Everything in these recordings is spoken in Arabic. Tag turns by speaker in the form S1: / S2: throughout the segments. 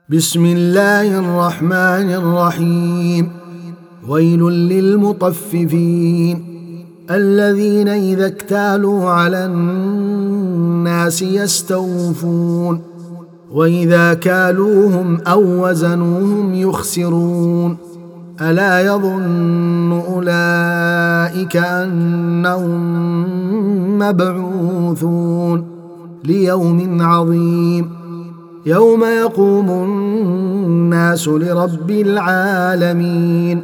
S1: بسم الله الرحمن الرحيم. ويل للمطففين الذين إذا اكتالوا على الناس يستوفون وإذا كالوهم أو وزنوهم يخسرون ألا يظن أولئك أنهم مبعوثون ليوم عظيم يوم يقوم الناس لرب العالمين.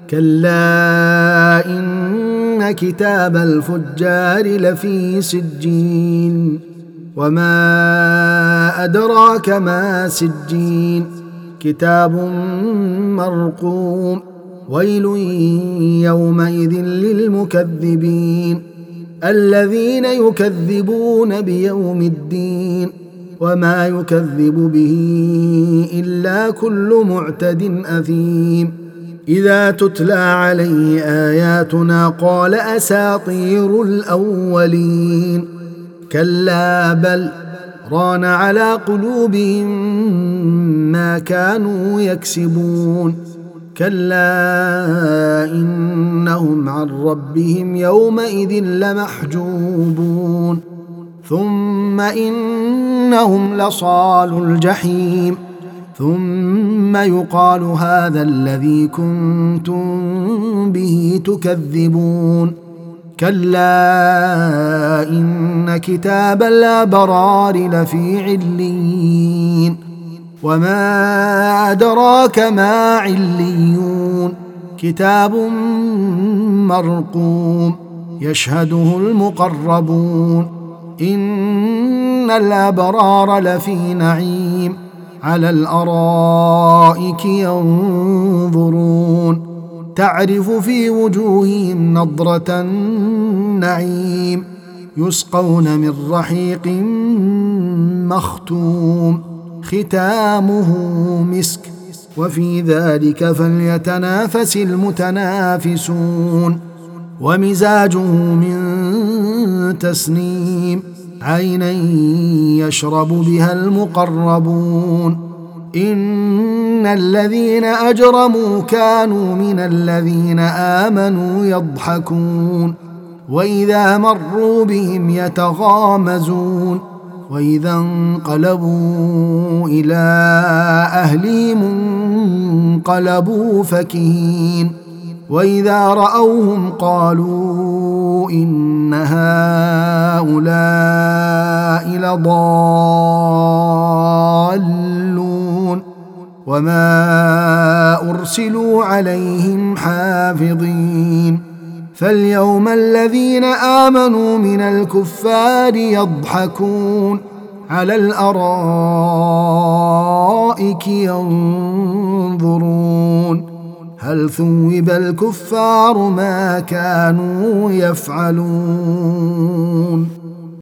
S1: كلا إن كتاب الفجار لفي سجين وما أدراك ما سجين كتاب مرقوم ويل يومئذ للمكذبين الذين يكذبون بيوم الدين وما يكذب به إلا كل معتد أثيم إذا تتلى عليه آياتنا قال أساطير الأولين كلا بل ران على قلوبهم ما كانوا يكسبون كلا إنهم عن ربهم يومئذ لمحجوبون ثم إنهم لصالو الجحيم ثم يقال هذا الذي كنتم به تكذبون كلا إن كتاب الأبرار لفي عليين وما أدراك ما عليون كتاب مرقوم يشهده المقربون إن الأبرار لفي نعيم على الأرائك ينظرون تعرف في وجوههم نضرة النعيم يسقون من رحيق مختوم ختامه مسك وفي ذلك فليتنافس المتنافسون ومزاجه من تسنيم عينا يشرب بها المقربون إن الذين أجرموا كانوا من الذين آمنوا يضحكون وإذا مروا بهم يتغامزون وإذا انقلبوا إلى أهلهم انقلبوا فكهين وإذا رأوهم قالوا إن هؤلاء لضالون وما أرسلوا عليهم حافظين فاليوم الذين آمنوا من الكفار يضحكون على الأرائك ينظرون هل ثوب الكفار ما كانوا يفعلون